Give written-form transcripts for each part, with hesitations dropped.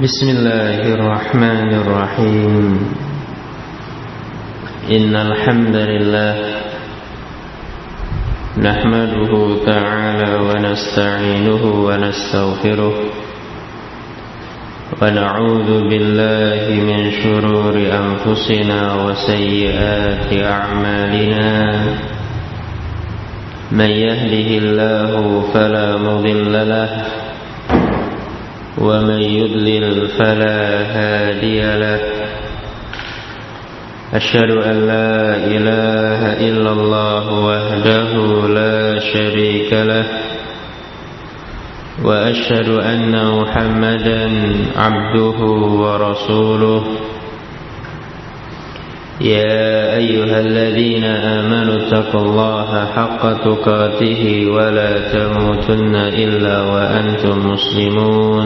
Bismillahirrahmanirrahim. Innal hamdalillah nahmaduhu ta'ala wa nasta'inuhu wa nastaghfiruh wa na'udzu billahi min shururi anfusina wa sayyiati a'malina. Man yahdihillahu fala mudilla lahu ومن يضلل فلا هادي له أشهد أن لا إله إلا الله وحده لا شريك له وأشهد أن محمدا عبده ورسوله يا أيها الذين آمنوا اتقوا الله حق تقاته ولا تموتن إلا وأنتم مسلمون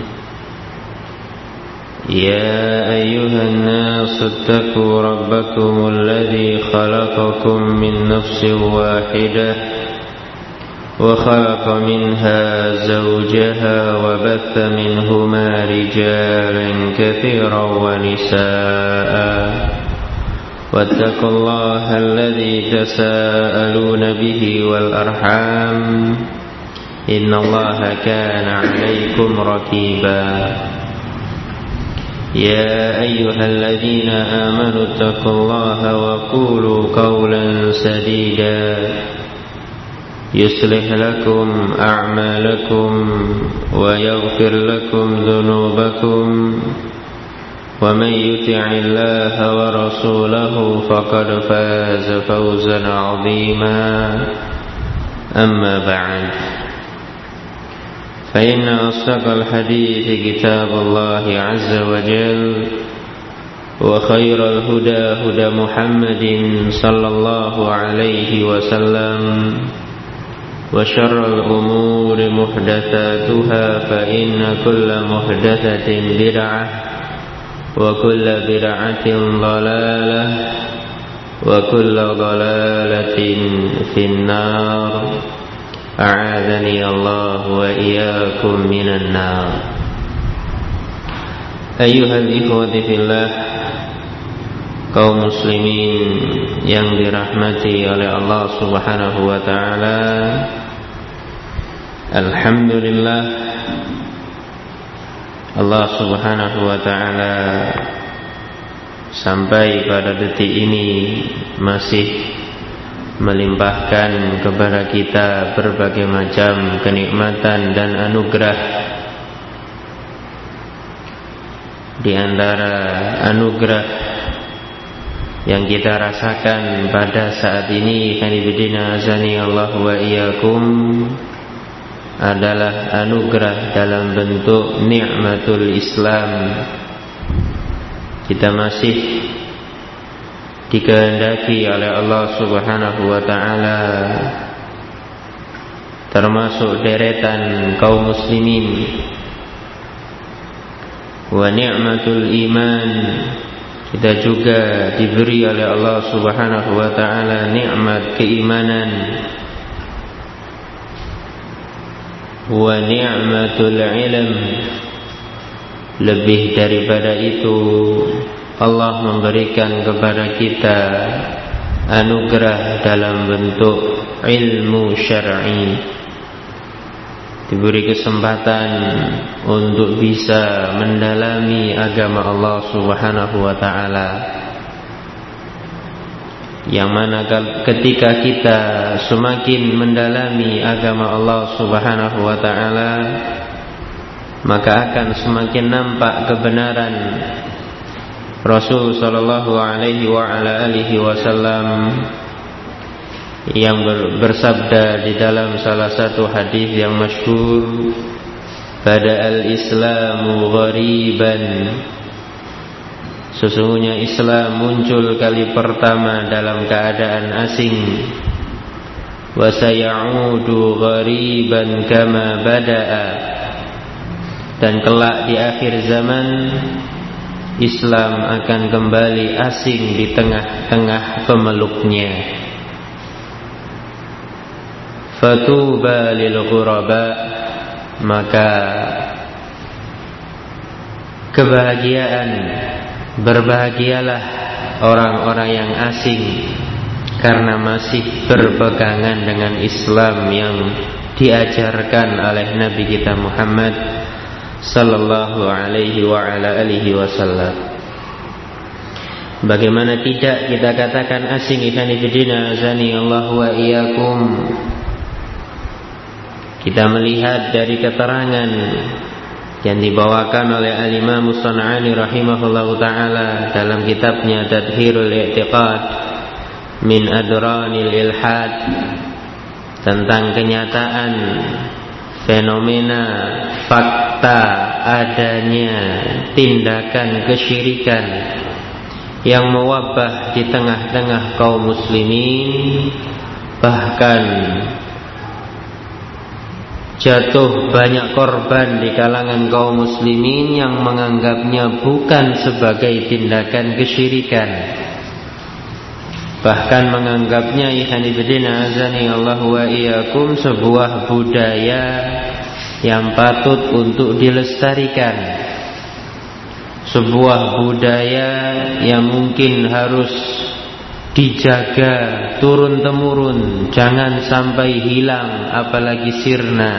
يا أيها الناس اتقوا ربكم الذي خلقكم من نفس واحدة وخلق منها زوجها وبث منهما رجالا كثيرا ونساء واتقوا الله الذي تساءلون به والأرحام إن الله كان عليكم رقيبا يا أيها الذين آمنوا اتقوا الله وقولوا قولا سديدا يصلح لكم أعمالكم ويغفر لكم ذنوبكم ومن يطع الله ورسوله فقد فاز فوزا عظيما أما بعد فإن أصدق الحديث كتاب الله عز وجل وخير الهدى هدى محمد صلى الله عليه وسلم وشر الأمور محدثاتها فإن كل محدثة بدعة وكل بدعة ضلالة وكل ضلالة في النار أعاذني الله وإياكم من النار. أيها الإخوة في الله, kaum muslimin yang dirahmati oleh Allah Subhanahu wa taala, alhamdulillah Allah Subhanahu wa ta'ala sampai pada detik ini masih melimpahkan kepada kita berbagai macam kenikmatan dan anugerah. Di antara anugerah yang kita rasakan pada saat ini, kanibidina azani Allah wa iyyakum, adalah anugerah dalam bentuk nikmatul Islam. Kita masih dikehendaki oleh Allah Subhanahu wa ta'ala termasuk deretan kaum muslimin. Wa ni'matul iman, kita juga diberi oleh Allah Subhanahu wa ta'ala nikmat keimanan. Wa ni'matul ilm, lebih daripada itu Allah memberikan kepada kita anugerah dalam bentuk ilmu syar'i. Diberi kesempatan untuk bisa mendalami agama Allah Subhanahu wa ta'ala, yang mana ketika kita semakin mendalami agama Allah Subhanahu wa ta'ala, maka akan semakin nampak kebenaran Rasul sallallahu alaihi wa ala alihi wasallam yang bersabda di dalam salah satu hadis yang masyhur, "Bada'al Islamu ghariban." Sesungguhnya Islam muncul kali pertama dalam keadaan asing. Wa sayaudu ghariban kama bada'a. Dan kelak di akhir zaman Islam akan kembali asing di tengah-tengah pemeluknya. Fatuba lil ghuraba, maka kebahagiaan, berbahagialah orang-orang yang asing karena masih berpegangan dengan Islam yang diajarkan oleh Nabi kita Muhammad sallallahu alaihi wa ala alihi wasallam. Bagaimana tidak kita katakan asing, ikhwani fillah azani Allah wa iyyakum. Kita melihat dari keterangan yang dibawakan oleh Al-Imam As-San'ani rahimahullahu ta'ala dalam kitabnya Tadhhirul I'tiqad min Adranil Ilhad, tentang kenyataan fenomena fakta adanya tindakan kesyirikan yang mewabah di tengah-tengah kaum muslimin, bahkan jatuh banyak korban di kalangan kaum muslimin yang menganggapnya bukan sebagai tindakan kesyirikan, bahkan menganggapnya ikhwanifidina azani Allah wa iyyakum sebuah budaya yang patut untuk dilestarikan, sebuah budaya yang mungkin harus dijaga turun-temurun, jangan sampai hilang apalagi sirna.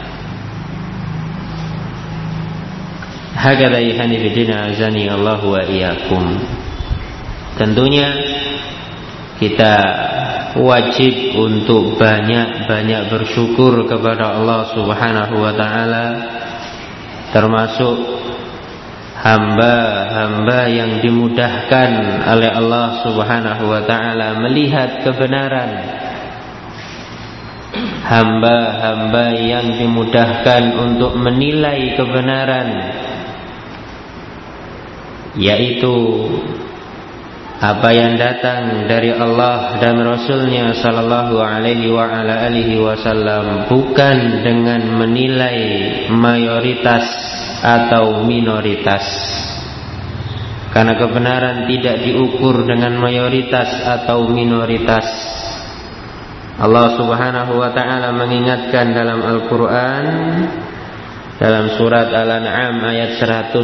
Hakadha ikhwanifidina azani Allah wa iyyakum. Tentunya kita wajib untuk banyak-banyak bersyukur kepada Allah Subhanahu wa ta'ala, termasuk hamba-hamba yang dimudahkan oleh Allah Subhanahu wa ta'ala melihat kebenaran, hamba-hamba yang dimudahkan untuk menilai kebenaran, yaitu apa yang datang dari Allah dan Rasulnya sallallahu alaihi wa ala alihi wasallam, bukan dengan menilai mayoritas atau minoritas, karena kebenaran tidak diukur dengan mayoritas atau minoritas. Allah Subhanahu wa ta'ala mengingatkan dalam Al-Quran, dalam surat Al-An'am ayat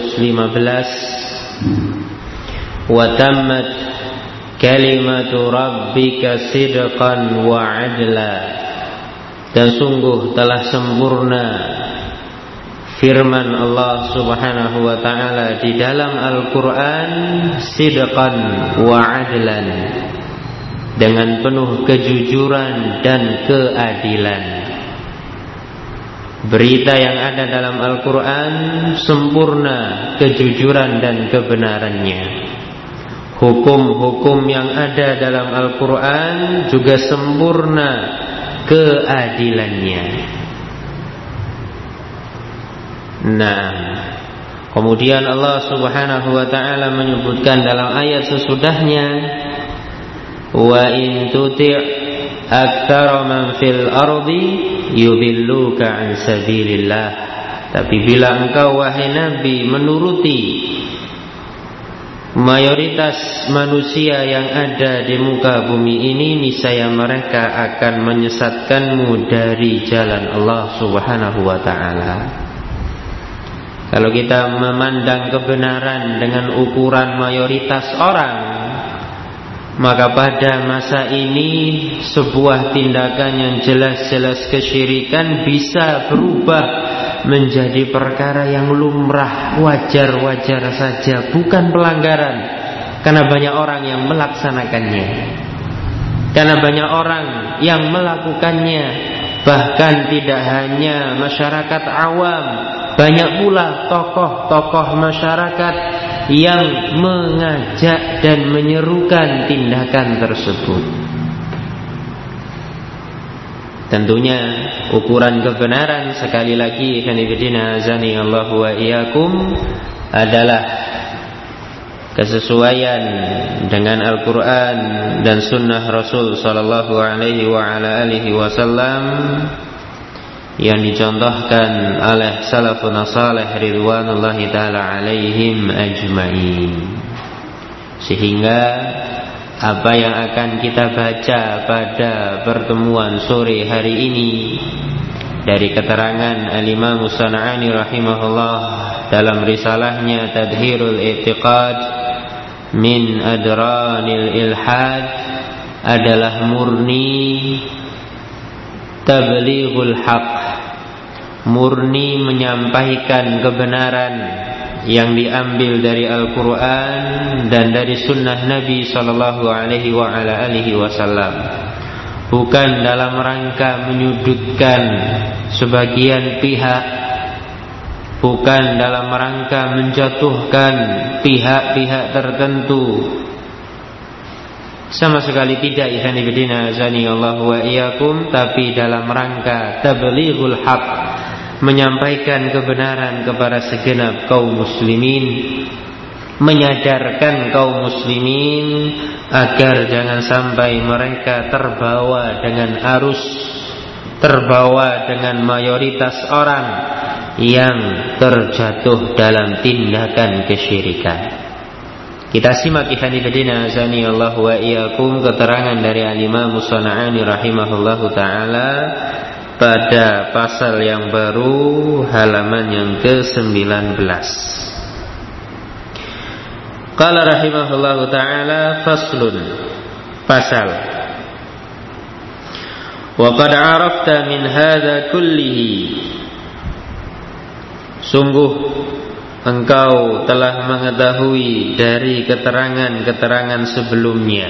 115, wa tammat kalimatu rabbika sidqan wa adla, dan sungguh telah sempurna firman Allah Subhanahu wa ta'ala di dalam Al-Quran, sidqan wa adlan, dengan penuh kejujuran dan keadilan. Berita yang ada dalam Al-Quran sempurna kejujuran dan kebenarannya. Hukum-hukum yang ada dalam Al-Quran juga sempurna keadilannya. Nah, kemudian Allah Subhanahu wa ta'ala menyebutkan dalam ayat sesudahnya, wa in tuti' aktsara man fil ardi yudilluka an sabilillah. Tapi bila engkau wahai Nabi menuruti mayoritas manusia yang ada di muka bumi ini, niscaya mereka akan menyesatkanmu dari jalan Allah Subhanahu wa ta'ala. Kalau kita memandang kebenaran dengan ukuran mayoritas orang, maka pada masa ini sebuah tindakan yang jelas-jelas kesyirikan bisa berubah menjadi perkara yang lumrah, wajar-wajar saja, bukan pelanggaran, karena banyak orang yang melaksanakannya, karena banyak orang yang melakukannya. Bahkan tidak hanya masyarakat awam, banyak pula tokoh-tokoh masyarakat yang mengajak dan menyerukan tindakan tersebut. Tentunya ukuran kebenaran, sekali lagi kanibidina azani Allah wa iyyakum, adalah kesesuaian dengan Al-Quran dan Sunnah Rasul sallallahu alaihi wa ala alihi wasallam yang dicontohkan oleh salafun salih ridwanullahi ta'ala alaihim ajma'in. Sehingga apa yang akan kita baca pada pertemuan sore hari ini dari keterangan Al-Imam As-San'ani rahimahullah dalam risalahnya Tadhirul I'tiqad min Adranil Ilhad adalah murni tablighul haq, murni menyampaikan kebenaran yang diambil dari Al-Quran dan dari sunnah Nabi sallallahu alaihi wasallam, bukan dalam rangka menyudutkan sebagian pihak, bukan dalam rangka menjatuhkan pihak-pihak tertentu, sama sekali tidak, ikhwani fillah azani Allah wa iyyakum, tapi dalam rangka tablighul haq, menyampaikan kebenaran kepada segenap kaum muslimin, menyadarkan kaum muslimin agar jangan sampai mereka terbawa dengan arus, terbawa dengan mayoritas orang yang terjatuh dalam tindakan kesyirikan. Kita simak ikhwani fillah azani Allah wa iyyakum keterangan dari Al-Imam As-San'ani rahimahullahu taala pada pasal yang baru, halaman yang ke-19. Qala rahimahullahu ta'ala, faslun, pasal. Wa qad 'arafta min hadza kullihi, sungguh engkau telah mengetahui dari keterangan-keterangan sebelumnya,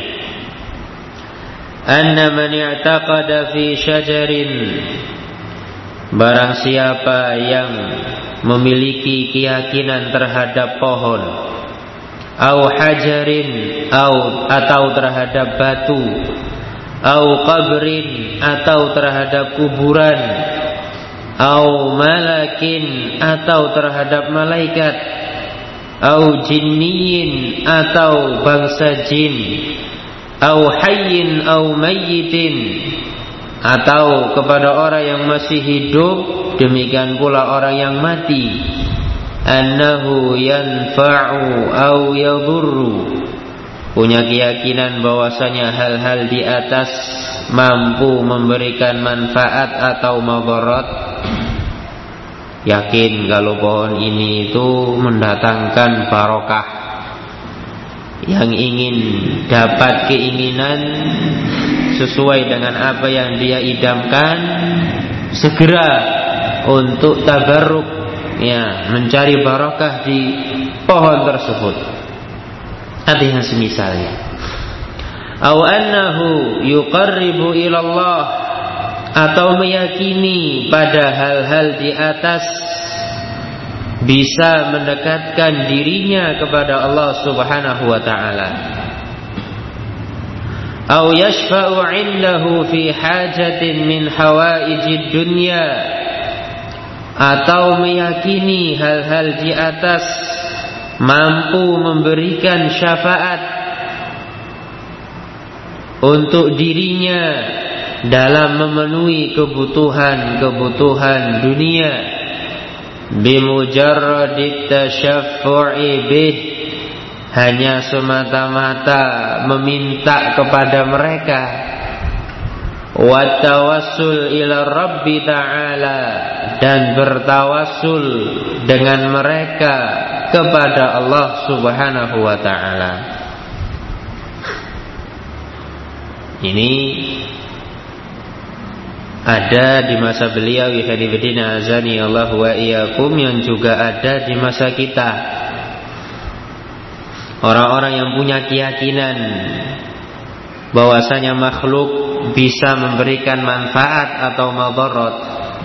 anna man i'taqada fi syajarin, barang siapa yang memiliki keyakinan terhadap pohon, au hajarin, atau terhadap batu, au qabrin, atau terhadap kuburan, au malakin, atau terhadap malaikat, au jinniyin, atau bangsa jin, au hayyin au mayyitin, atau kepada orang yang masih hidup, demikian pula orang yang mati, annahu yanfa'u au yadurru, punya keyakinan bahwasanya hal-hal di atas mampu memberikan manfaat atau madarat, yakin kalau pohon ini itu mendatangkan barokah, yang ingin dapat keinginan sesuai dengan apa yang dia idamkan, segera untuk tabarruk, ya, mencari barokah di pohon tersebut, atau yang semisalnya. Aw annahu yuqarribu ilallah, atau meyakini pada hal-hal di atas bisa mendekatkan dirinya kepada Allah Subhanahu wa ta'ala. Aw yashfa'u 'indahu fi hajatin min hawaijid dunya, atau meyakini hal-hal di atas mampu memberikan syafaat untuk dirinya dalam memenuhi kebutuhan dunia, bimujarradit tasyaffu'i bih, hanya semata-mata meminta kepada mereka, wa tawassul ila Rabbi ta'ala, dan bertawassul dengan mereka kepada Allah Subhanahu wa ta'ala. Ini ada di masa beliau, ikhwanifidina azani Allah wa iyyakum, yang juga ada di masa kita. Orang-orang yang punya keyakinan bahwasanya makhluk bisa memberikan manfaat atau madarat,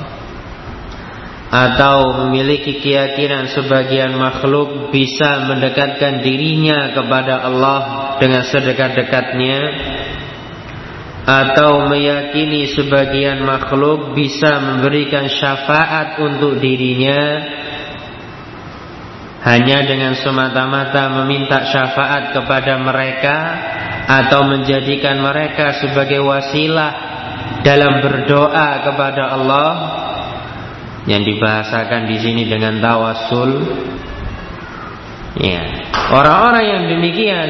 atau memiliki keyakinan sebagian makhluk bisa mendekatkan dirinya kepada Allah dengan sedekat-dekatnya, atau meyakini sebagian makhluk bisa memberikan syafaat untuk dirinya hanya dengan semata-mata meminta syafaat kepada mereka, atau menjadikan mereka sebagai wasilah dalam berdoa kepada Allah, yang dibahasakan di sini dengan tawassul. Ya, orang-orang yang demikian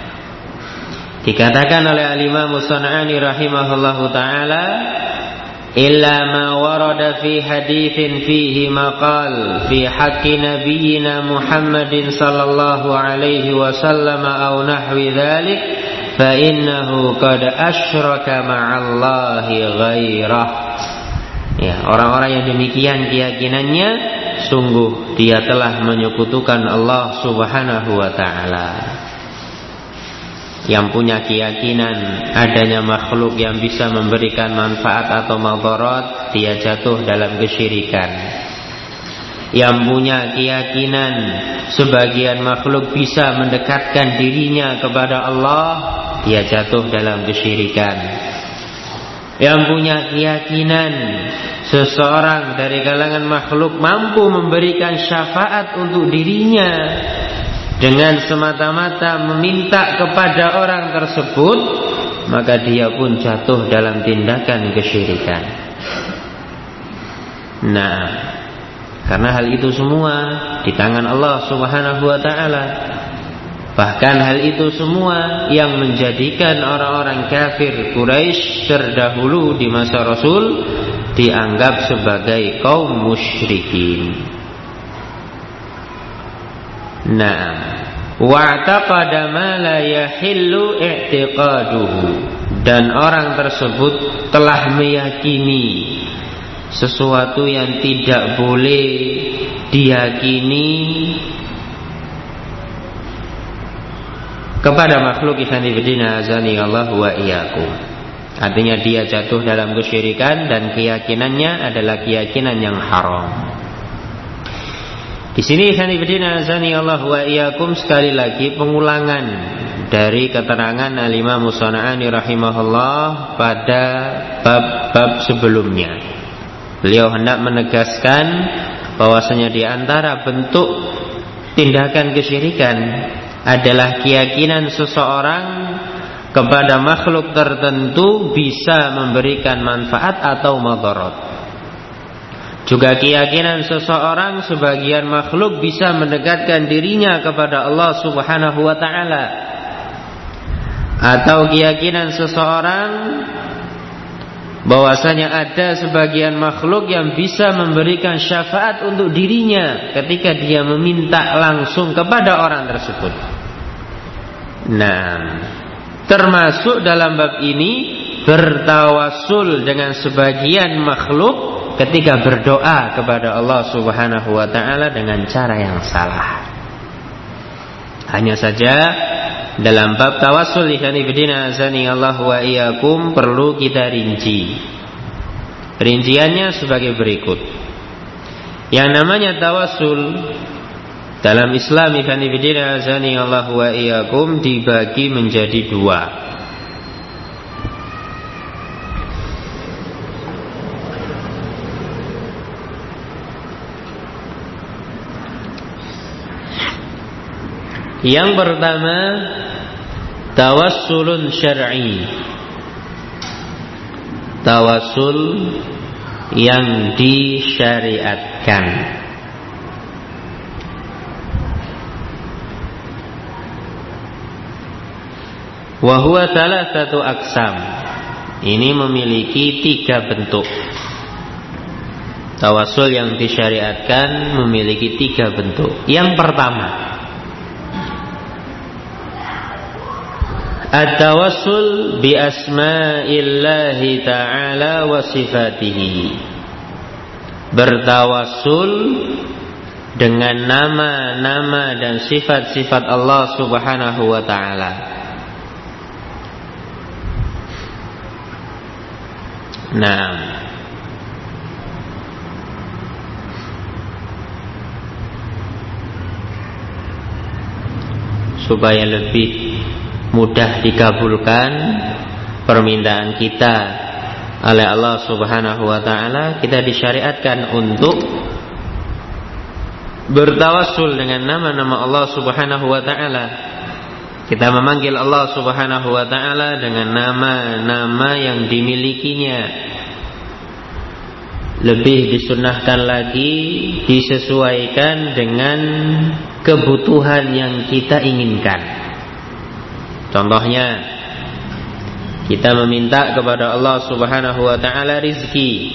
dikatakan oleh Al-Imam As-San'ani rahimahullahu ta'ala, illa ma warada fi haditsin fihi maqal fi haqqi nabiyyina Muhammadin sallallahu alaihi wasallam aw nahwi dzalik fa innahu qad asyraka ma'allahi ghairah. Ya, orang-orang yang demikian keyakinannya, sungguh dia telah menyekutukan Allah Subhanahu wa taala. Yang punya keyakinan adanya makhluk yang bisa memberikan manfaat atau madarat, dia jatuh dalam kesyirikan. Yang punya keyakinan sebagian makhluk bisa mendekatkan dirinya kepada Allah, dia jatuh dalam kesyirikan. Yang punya keyakinan seseorang dari kalangan makhluk mampu memberikan syafaat untuk dirinya dengan semata-mata meminta kepada orang tersebut, maka dia pun jatuh dalam tindakan kesyirikan. Nah, karena hal itu semua di tangan Allah Subhanahu wa taala. Bahkan hal itu semua yang menjadikan orang-orang kafir Quraisy terdahulu di masa Rasul dianggap sebagai kaum musyrikin. Na'am, wa'taqada ma la yahillu i'tiqaduhu, dan orang tersebut telah meyakini sesuatu yang tidak boleh diyakini kepada makhluk. Ikhwanifidina azani Allah wa iyyakum. Artinya dia jatuh dalam kesyirikan dan keyakinannya adalah keyakinan yang haram. Di sini ikhwanifidina azani Allah wa iyyakum, sekali lagi pengulangan dari keterangan Al-Imam As-San'ani rahimahullah pada bab-bab sebelumnya. Beliau hendak menegaskan bahwasanya di antara bentuk tindakan kesyirikan adalah keyakinan seseorang kepada makhluk tertentu bisa memberikan manfaat atau madarat. Juga keyakinan seseorang sebagian makhluk bisa mendekatkan dirinya kepada Allah Subhanahu wa taala. Atau keyakinan seseorang bahwasanya ada sebagian makhluk yang bisa memberikan syafaat untuk dirinya ketika dia meminta langsung kepada orang tersebut. Nah, termasuk dalam bab ini bertawassul dengan sebagian makhluk ketika berdoa kepada Allah Subhanahu wa taala dengan cara yang salah. Hanya saja dalam bab tawassul ikhwanifidina azani Allah wa iyyakum perlu kita rinci. Rinciannya sebagai berikut. Yang namanya tawassul dalam Islam ikhwanifidina azani Allah wa iyyakum dibagi menjadi dua. Yang pertama, tawassulun syar'i. Tawassul yang disyariatkan. Wa huwa thalathatu aqsam. Ini memiliki 3 bentuk. Tawassul yang disyariatkan memiliki 3 bentuk. Yang pertama, at-tawassul bi asma'illahi ta'ala wa sifatihi. Bertawassul dengan nama-nama dan sifat-sifat Allah Subhanahu wa ta'ala. Nah, supaya lebih mudah dikabulkan permintaan kita oleh Allah Subhanahu wa taala, kita disyariatkan untuk bertawassul dengan nama-nama Allah Subhanahu wa taala. Kita memanggil Allah Subhanahu wa taala dengan nama-nama yang dimilikinya. Lebih disunnahkan lagi disesuaikan dengan kebutuhan yang kita inginkan. Contohnya, kita meminta kepada Allah Subhanahu wa ta'ala rizki,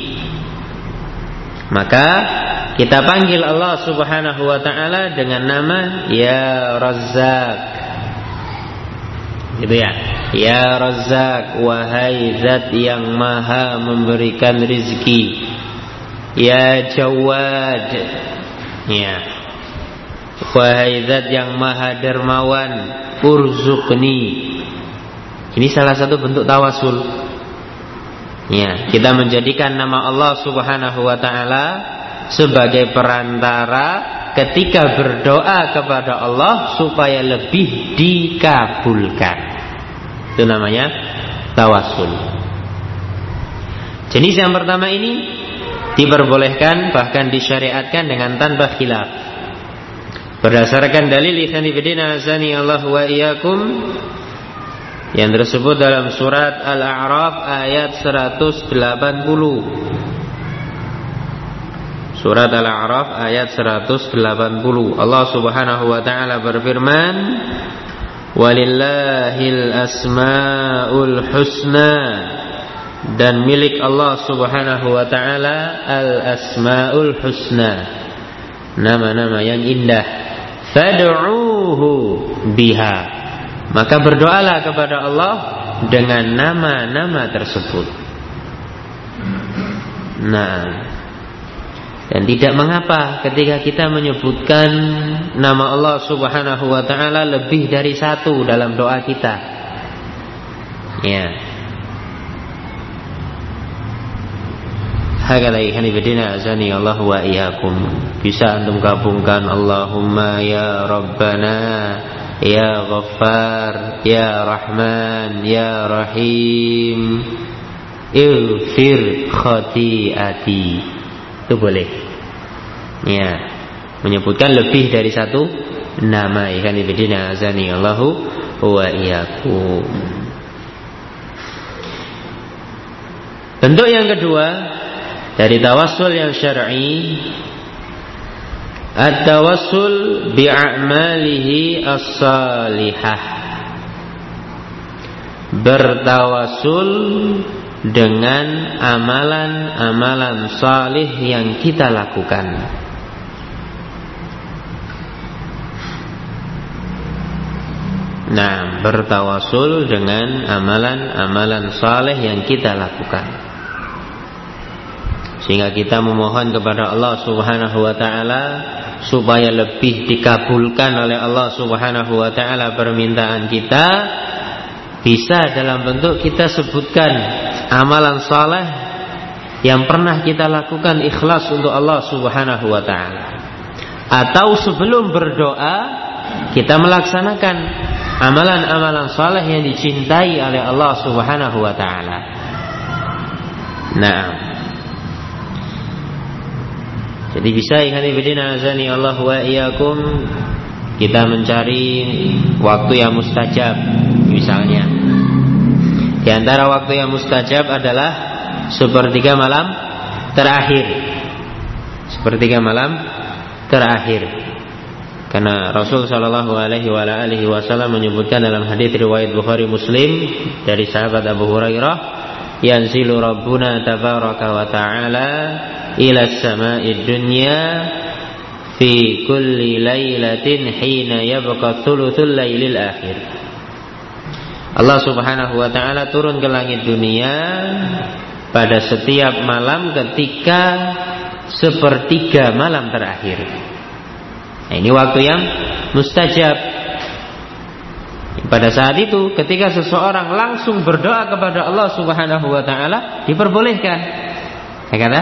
maka kita panggil Allah Subhanahu wa ta'ala dengan nama Ya Razzaq. Gitu ya. Ya Razzaq, wahai zat yang maha memberikan rizki. Ya Jawad, ya, wahai zat yang maha dermawan, urzuqni. Ini salah satu bentuk tawasul. Ya, kita menjadikan nama Allah Subhanahu wa ta'ala sebagai perantara ketika berdoa kepada Allah supaya lebih dikabulkan. Itu namanya tawasul. Jenis yang pertama ini diperbolehkan, bahkan disyariatkan dengan tanpa khilaf, berdasarkan dalil Ikhwani fillah azani Allah wa iyyakum yang tersebut dalam surat Al-A'raf ayat 180. Surat Al-A'raf ayat 180. Allah Subhanahu wa ta'ala berfirman, walillahil asmaul husna, dan milik Allah Subhanahu wa ta'ala al-asmaul husna, nama-nama yang indah. Fad'uuhu biha, maka berdoalah kepada Allah dengan nama-nama tersebut. Nah, dan tidak mengapa ketika kita menyebutkan nama Allah Subhanahu wa ta'ala lebih dari satu dalam doa kita. Ya. Hakala ihani bidina azani Allah wa iyyakum. Bisa antum gabungkan Allahumma ya Rabbana, ya Ghaffar, ya Rahman, ya Rahim, ighfir khati'ati. Itu boleh. Ya, menyebutkan lebih dari satu nama. Ihani bidina azani Allah wa iyyakum. Bentuk yang kedua dari tawassul yang syar'i, at-tawassul bi'amalihi as-salihah, bertawassul dengan amalan-amalan salih yang kita lakukan. Nah, bertawassul dengan amalan-amalan salih yang kita lakukan, sehingga kita memohon kepada Allah Subhanahu wa ta'ala supaya lebih dikabulkan oleh Allah Subhanahu wa ta'ala permintaan kita. Bisa dalam bentuk kita sebutkan amalan saleh yang pernah kita lakukan ikhlas untuk Allah Subhanahu wa ta'ala, atau sebelum berdoa kita melaksanakan amalan-amalan saleh yang dicintai oleh Allah Subhanahu wa ta'ala. Nah, jadi bisa ikhwan fillah azani Allah wa iyyakum, kita mencari waktu yang mustajab. Misalnya, di antara waktu yang mustajab adalah sepertiga malam terakhir. Sepertiga malam terakhir. Karena Rasul sallallahu alaihi wasallam menyebutkan dalam hadis riwayat Bukhari Muslim dari sahabat Abu Hurairah, yanzilu Rabbuna tabaraka wa ta'ala ila as-sama'id dunya fi kulli lailatin hina yabqa thuluthul lailil akhir. Allah Subhanahu wa ta'ala turun ke langit dunia pada setiap malam ketika sepertiga malam terakhir. Nah, ini waktu yang mustajab. Pada saat itu ketika seseorang langsung berdoa kepada Allah Subhanahu wa ta'ala diperbolehkan. Ya kan?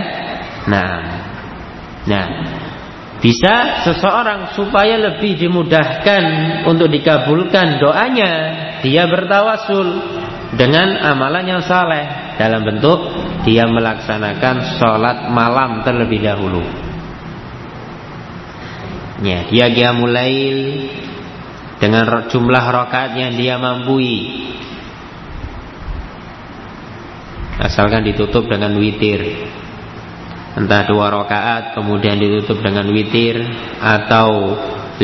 Nah, bisa seseorang supaya lebih dimudahkan untuk dikabulkan doanya, dia bertawasul dengan amalan yang saleh dalam bentuk dia melaksanakan sholat malam terlebih dahulu. Ya, dia qiyamul lail dengan jumlah rakaat yang dia mampu, asalkan ditutup dengan witir. Entah 2 rakaat kemudian ditutup dengan witir, atau 5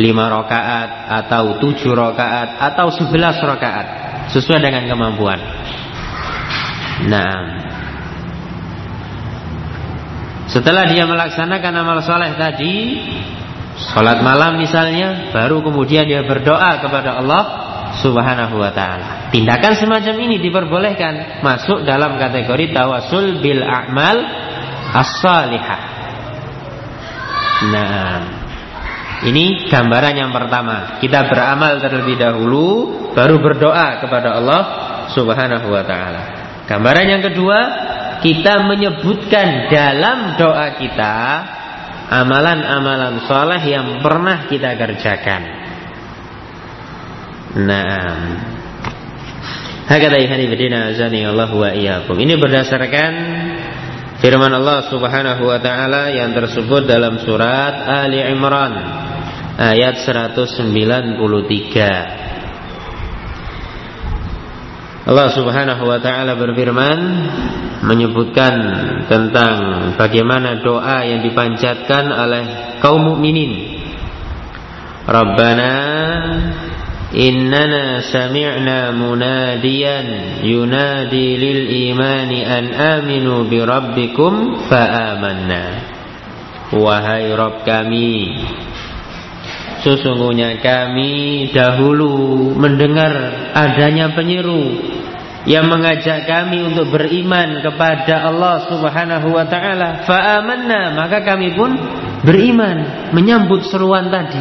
rakaat, atau 7 rakaat, atau 11 rakaat, sesuai dengan kemampuan. Nah, setelah dia melaksanakan amal soleh tadi, sholat malam misalnya, baru kemudian dia berdoa kepada Allah Subhanahu wa ta'ala. Tindakan semacam ini diperbolehkan, masuk dalam kategori tawasul bil a'mal as-salihah. Nah, ini gambaran yang pertama. Kita beramal terlebih dahulu, baru berdoa kepada Allah Subhanahu wa ta'ala. Gambaran yang kedua, kita menyebutkan dalam doa kita amalan-amalan saleh yang pernah kita kerjakan. Nah, hakadha ihani bidina azani Allah wa iyyakum. Ini berdasarkan firman Allah Subhanahu wa taala yang tersebut dalam surat Ali Imran ayat 193. Allah Subhanahu wa ta'ala berfirman menyebutkan tentang bagaimana doa yang dipanjatkan oleh kaum mukminin. Rabbana innana sami'na munadiyan yunadi lil imani an aminu bi rabbikum fa amanna. Wahai Rabb kami, sesungguhnya kami dahulu mendengar adanya penyeru yang mengajak kami untuk beriman kepada Allah Subhanahu wa ta'ala. Fa'amanna, maka kami pun beriman, menyambut seruan tadi.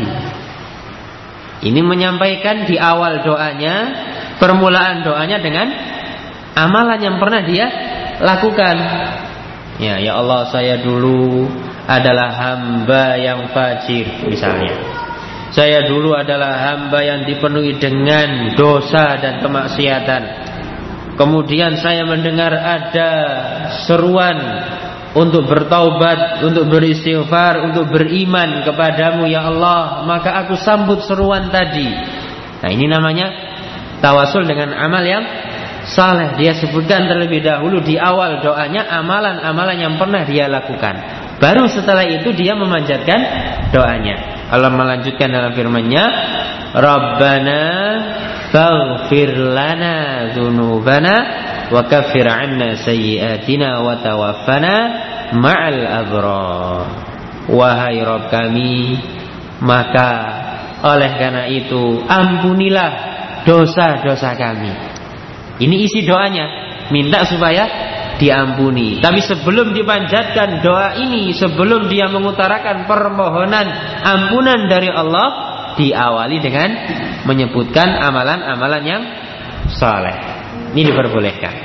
Ini menyampaikan di awal doanya, permulaan doanya dengan amalan yang pernah dia lakukan. Ya Allah, saya dulu adalah hamba yang fajir misalnya. Saya dulu adalah hamba yang dipenuhi dengan dosa dan kemaksiatan. Kemudian saya mendengar ada seruan untuk bertaubat, untuk beristighfar, untuk beriman kepadamu ya Allah, maka aku sambut seruan tadi. Nah, ini namanya tawasul dengan amal yang saleh. Dia sebutkan terlebih dahulu di awal doanya amalan-amalan yang pernah dia lakukan. Baru setelah itu dia memanjatkan doanya. Allah melanjutkan dalam firman-Nya, Rabbana faghfir lana dzunubana wa kaffir 'anna sayyi'atina wa tawaffana ma'al abrar. Wahai Rabb kami, maka oleh karena itu ampunilah dosa-dosa kami. Ini isi doanya, minta supaya diampuni. Tapi sebelum dipanjatkan doa ini, sebelum dia mengutarakan permohonan ampunan dari Allah, diawali dengan menyebutkan amalan-amalan yang saleh. Ini diperbolehkan.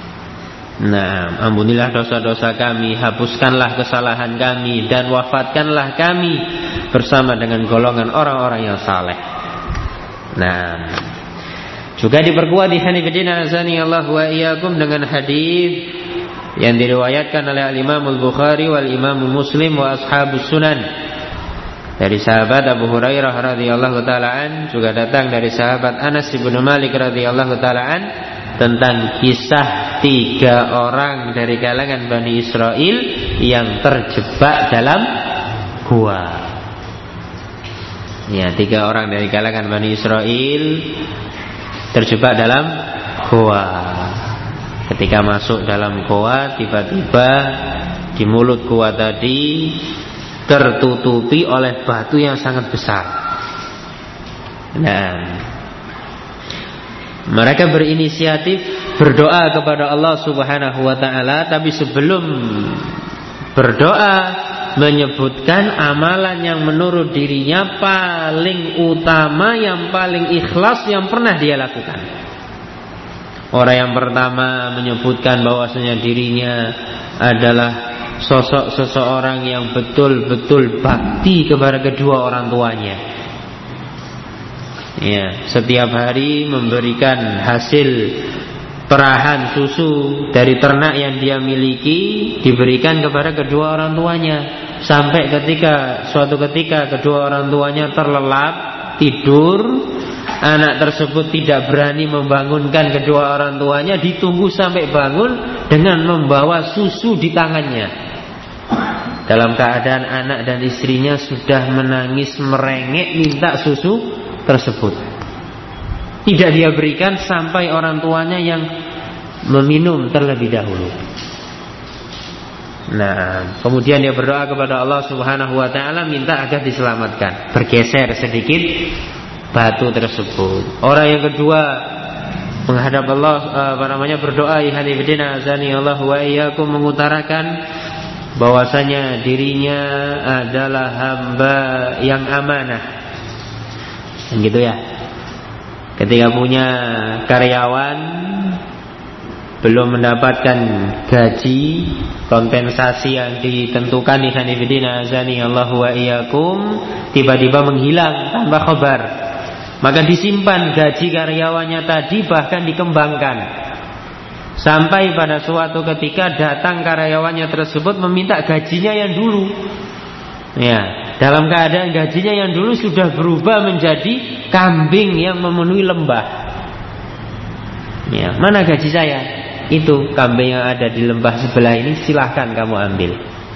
Nah, ampunilah dosa-dosa kami, hapuskanlah kesalahan kami, dan wafatkanlah kami bersama dengan golongan orang-orang yang saleh. Nah, juga diperkuat di hanifidina azani Allah wa iyyakum dengan hadis yang diriwayatkan oleh Imam Al-Bukhari wal Imam Muslim wa ashabus sunan dari sahabat Abu Hurairah radhiyallahu taala an, juga datang dari sahabat Anas bin Malik radhiyallahu taala an tentang kisah 3 orang dari kalangan Bani Israel yang terjebak dalam gua. Ya, 3 orang dari kalangan Bani Israel terjebak dalam goa. Ketika masuk dalam goa, tiba-tiba di mulut goa tadi tertutupi oleh batu yang sangat besar. Nah, mereka berinisiatif berdoa kepada Allah Subhanahu wa ta'ala, tapi sebelum berdoa menyebutkan amalan yang menurut dirinya paling utama, yang paling ikhlas yang pernah dia lakukan. Orang yang pertama menyebutkan bahwasanya dirinya adalah sosok seseorang yang betul-betul bakti kepada kedua orang tuanya. Ya, setiap hari memberikan hasil perahan susu dari ternak yang dia miliki, diberikan kepada kedua orang tuanya. Sampai suatu ketika kedua orang tuanya terlelap tidur, anak tersebut tidak berani membangunkan kedua orang tuanya, ditunggu sampai bangun dengan membawa susu di tangannya. Dalam keadaan anak dan istrinya sudah menangis merengek minta susu tersebut. Tidak dia berikan sampai orang tuanya yang meminum terlebih dahulu. Nah, kemudian dia berdoa kepada Allah Subhanahu wa taala minta agar diselamatkan. Bergeser sedikit batu tersebut. Orang yang kedua menghadap Allah berdoa ikhwanifidina azani Allah wa iyyakum, mengutarakan bahwasanya dirinya adalah hamba yang amanah. Dan gitu ya. Ketika punya karyawan belum mendapatkan gaji, kompensasi yang ditentukan ikhwanifidina azani Allah wa iyyakum, tiba-tiba menghilang tanpa kabar. Maka disimpan gaji karyawannya tadi, bahkan dikembangkan. Sampai pada suatu ketika datang karyawannya tersebut meminta gajinya yang dulu. Ya, dalam keadaan gajinya yang dulu sudah berubah menjadi kambing yang memenuhi lembah. Ya, mana gaji saya? Itu kambing yang ada di lembah sebelah ini, silahkan kamu ambil.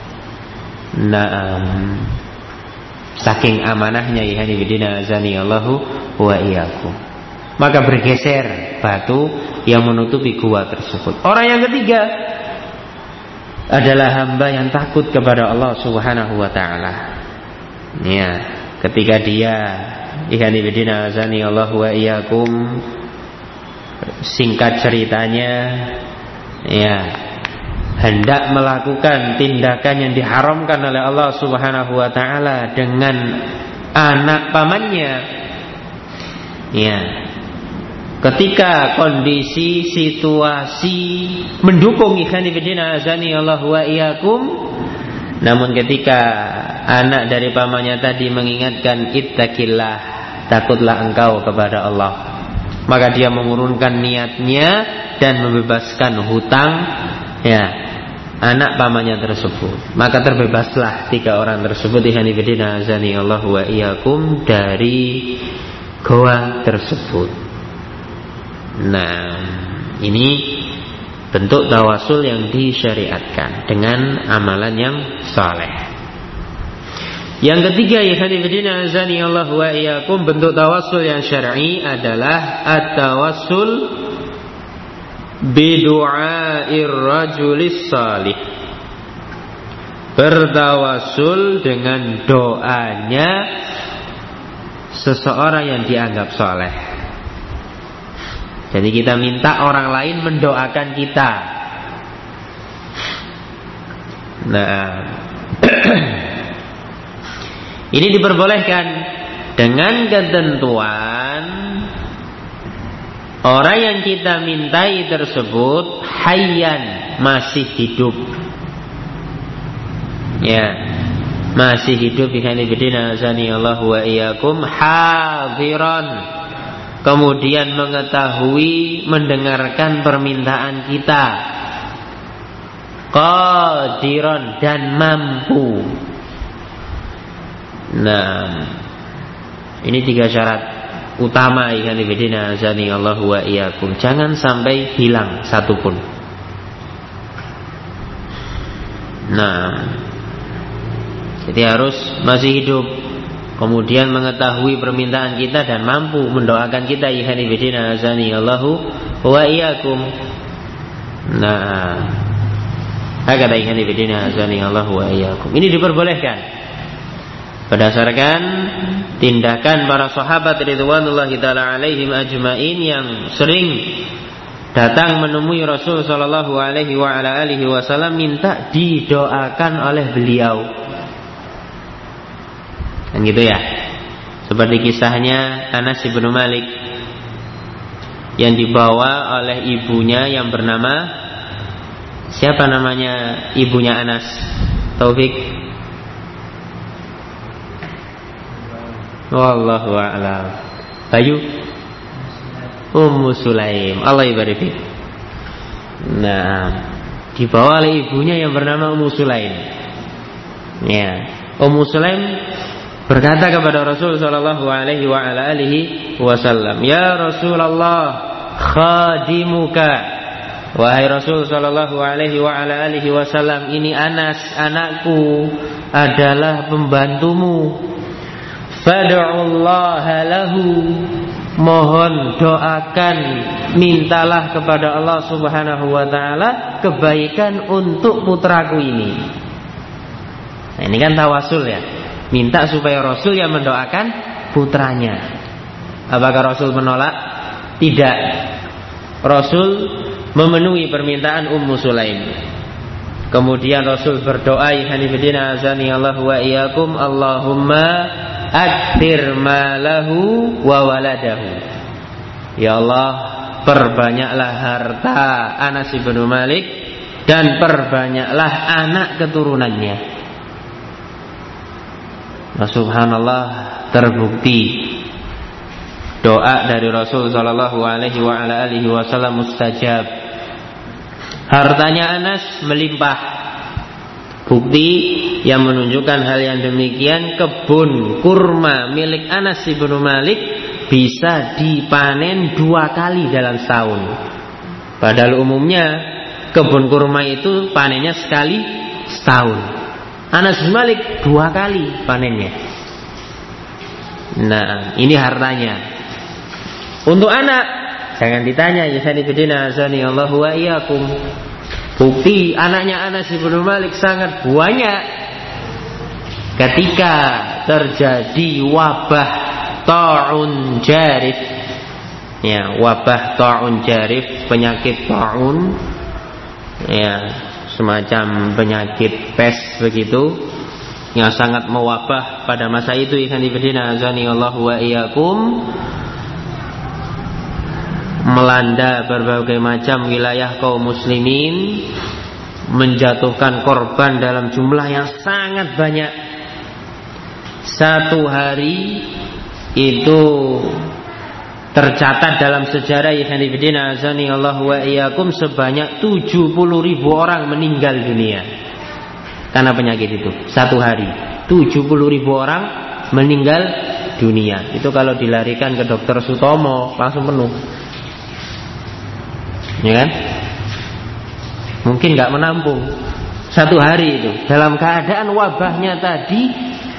Nah, saking amanahnya ikhwanifidina azani Allahu wa iyyakum. Maka bergeser batu yang menutupi gua tersebut. Orang yang ketiga adalah hamba yang takut kepada Allah Subhanahu wa taala. Ya, ketika dia ikhwanifidina azani Allahu wa iyyakum, singkat ceritanya, ya, hendak melakukan tindakan yang diharamkan oleh Allah Subhanahu wa taala dengan anak pamannya. Ya. Ketika kondisi situasi mendukung ikhwanifidina azani Allah wa iyyakum, namun ketika anak dari pamannya tadi mengingatkan ittaqillah, takutlah engkau kepada Allah, maka dia mengurungkan niatnya dan membebaskan hutang, ya, anak pamannya tersebut. Maka terbebaslah 3 orang tersebut ikhwanifidina azani Allah wa iyyakum dari goa tersebut. Nah, ini bentuk tawasul yang disyariatkan dengan amalan yang saleh. Yang ketiga ikhwanifidina azani Allah wa iyyakum, bentuk tawasul yang syar'i adalah at-tawassul bidu'air rajulis salih. Bertawassul dengan doanya seseorang yang dianggap saleh. Jadi kita minta orang lain mendoakan kita. Nah, ini diperbolehkan dengan ketentuan orang yang kita mintai tersebut hayyan, masih hidup. Ya, masih hidup ikhwanifidina azani Allah wa iyyakum, hadiran, kemudian mengetahui, mendengarkan permintaan kita, qadiran, dan mampu. Nah, ini 3 syarat utama ikhwanifidina azani Allah wa iyyakum. Jangan sampai hilang satu pun. Nah, jadi harus masih hidup, kemudian mengetahui permintaan kita dan mampu mendoakan kita ikhwanifidina azani Allahu wa iyyakum. Nah, hakada ikhwanifidina azani Allahu wa iyyakum. Ini diperbolehkan berdasarkan tindakan para sahabat ridwanullahi taala alaihim ajmain yang sering datang menemui Rasul sallallahu alaihi wa ala alihi wasallam minta didoakan oleh beliau. Kan gitu ya. Seperti kisahnya Anas bin Malik yang dibawa oleh ibunya yang bernama, siapa namanya ibunya Anas? Taufik? Wallahu a'lam. Bayu? Ummu Sulaim. Allah ibarik. Nah, dibawa oleh ibunya yang bernama Ummu Sulaim. Ya, Ummu Sulaim berkata kepada Rasul sallallahu alaihi wa ala alihi wasallam, "Ya Rasulullah, khadimuka." Wahai Rasul sallallahu alaihi wa ala alihi wasallam, ini Anas, anakku, adalah pembantumu. Fad'ullaha lahu, mohon, doakan, mintalah kepada Allah Subhanahu wa taala kebaikan untuk putraku ini. Nah, ini kan tawasul ya. Minta supaya Rasul yang mendoakan putranya. Apakah Rasul menolak? Tidak. Rasul memenuhi permintaan Ummu Sulaim. Kemudian Rasul berdoa, "Ikhwanifidina azani Allah wa iyyakum, Allahumma akthir malahu wa waladahu." Ya Allah, perbanyaklah harta Anas bin Malik dan perbanyaklah anak keturunannya. Nah, subhanallah, terbukti doa dari Rasul sallallahu alaihi wasallam mustajab. Hartanya Anas melimpah. Bukti yang menunjukkan hal yang demikian, kebun kurma milik Anas bin Malik bisa dipanen 2 kali dalam setahun. Padahal umumnya kebun kurma itu panennya sekali setahun. Anas bin Malik 2 kali panennya. Nah, ini hartanya. Untuk anak, jangan ditanya, ya sanibidina azani Allah wa iyyakum. Bukti anaknya Anas bin Malik sangat banyak. Ketika terjadi wabah ta'un jarif, ya, wabah ta'un jarif, penyakit ta'un, ya, semacam penyakit pes begitu, yang sangat mewabah pada masa itu. Ikhwan fillah azani Allah wa iyyakum, melanda berbagai macam wilayah kaum muslimin, menjatuhkan korban dalam jumlah yang sangat banyak. Satu hari itu tercatat dalam sejarah ikhwanifidina azani Allah wa iyyakum sebanyak 70.000 orang meninggal dunia karena penyakit itu. Satu hari 70.000 orang meninggal dunia. Itu kalau dilarikan ke dokter Sutomo langsung penuh, ya kan? Mungkin gak menampung. Satu hari itu dalam keadaan wabahnya tadi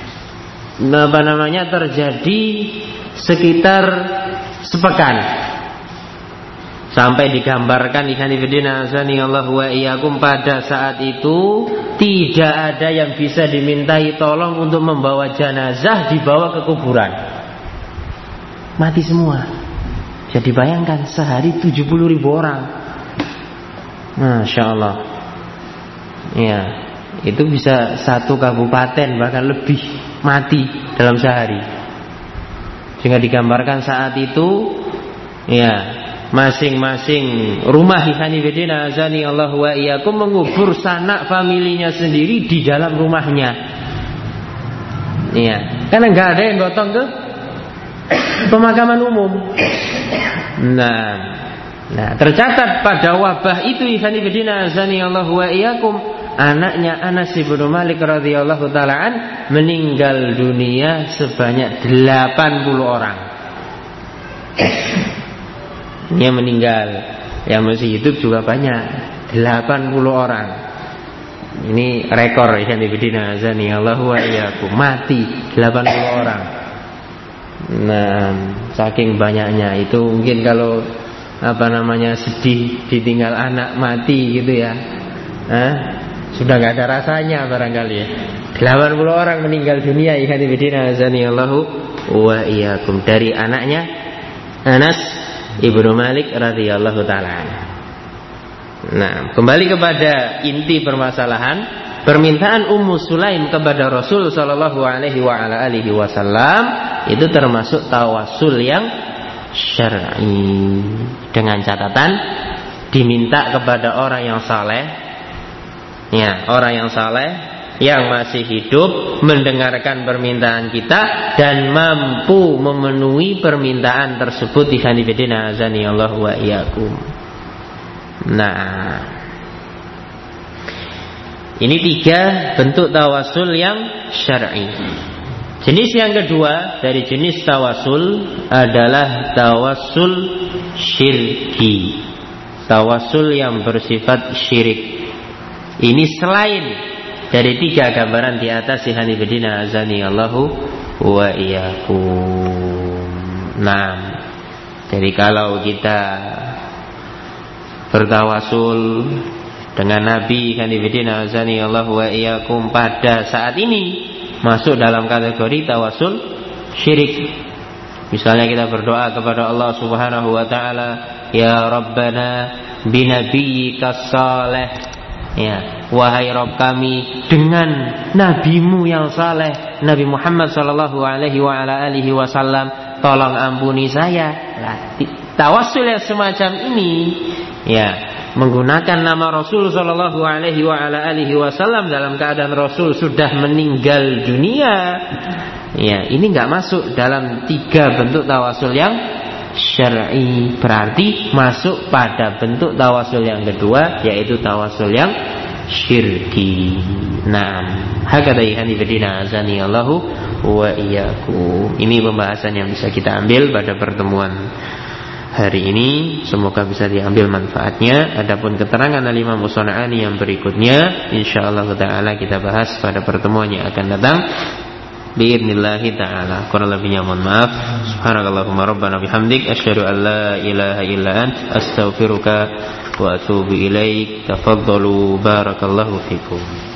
terjadi sekitar sepekan. Sampai digambarkan ikhwanifidina azani Allah wa iyyakum, pada saat itu tidak ada yang bisa dimintai tolong untuk membawa jenazah dibawa ke kuburan. Mati semua. Jadi bayangkan sehari 70.000 orang. Masya Allah. Ya, itu bisa 1 kabupaten bahkan lebih mati dalam sehari. Sehingga digambarkan saat itu, ya, masing-masing rumah ikhwanifidina azani Allah wa iyyakum mengubur sanak familinya sendiri di dalam rumahnya. Ya, karena nggak ada yang gotong ke pemakaman umum. Nah, tercatat pada wabah itu ikhwanifidina azani Allah wa iyyakum, anaknya Anas bin Malik radhiyallahu taalaan meninggal dunia sebanyak 80 orang. Dia meninggal, yang masih hidup juga banyak, 80 orang. Ini rekor ikhwanifidina azani Allah wa iyyakum, mati 80 orang. Nah, saking banyaknya itu mungkin kalau sedih ditinggal anak mati gitu ya, sudah gak ada rasanya barangkali ya. 80 orang meninggal dunia ikhwanifidina azani Allahu wa iyyakum, dari anaknya Anas ibnu Malik radhiyallahu taala. Nah, kembali kepada inti permasalahan, permintaan Ummu Sulaim kepada Rasul sallallahu alaihi wasallam itu termasuk tawasul yang syar'i, dengan catatan diminta kepada orang yang saleh, ya, orang yang saleh yang masih hidup mendengarkan permintaan kita dan mampu memenuhi permintaan tersebut. Ikhwanifidina azani Allah wa iyyakum. Nah, ini 3 bentuk tawasul yang syar'i. Jenis yang kedua dari jenis tawasul adalah tawasul syirki, tawasul yang bersifat syirik. Ini selain dari 3 gambaran di atas, ikhwanifidina azani Allahu wa iyyakum. Nah, Jadi kalau kita bertawasul dengan Nabi kanibidina azani Allah wa iyyakum pada saat ini masuk dalam kategori tawasul syirik. Misalnya kita berdoa kepada Allah Subhanahu wa taala, ya Rabbana binabiyyika saleh. Ya, wahai Rabb kami dengan nabimu yang saleh, Nabi Muhammad sallallahu alaihi wa ala alihi wasallam, tolong ampuni saya. Nah, tawassul yang semacam ini ya, menggunakan nama Rasul sallallahu alaihi wa ala alihi wasallam dalam keadaan Rasul sudah meninggal dunia. Ya, ini enggak masuk dalam 3 bentuk tawasul yang syar'i. Berarti masuk pada bentuk tawasul yang kedua, yaitu tawasul yang syirki. Naam, hakadha ihanibidina azani Allahu wa iyyakum. Ini pembahasan yang bisa kita ambil pada pertemuan hari ini. Semoga bisa diambil manfaatnya. Adapun keterangan Al-Imam As-San'ani yang berikutnya insyaallah taala kita bahas pada pertemuan yang akan datang biidznillah taala. Kurang lebihnya mohon maaf. Subhanakallahumma rabbana bihamdik asyhadu an la ilaha illa anta astaghfiruka wa atubu ilaik. Tafaddalu barakallahu fikum.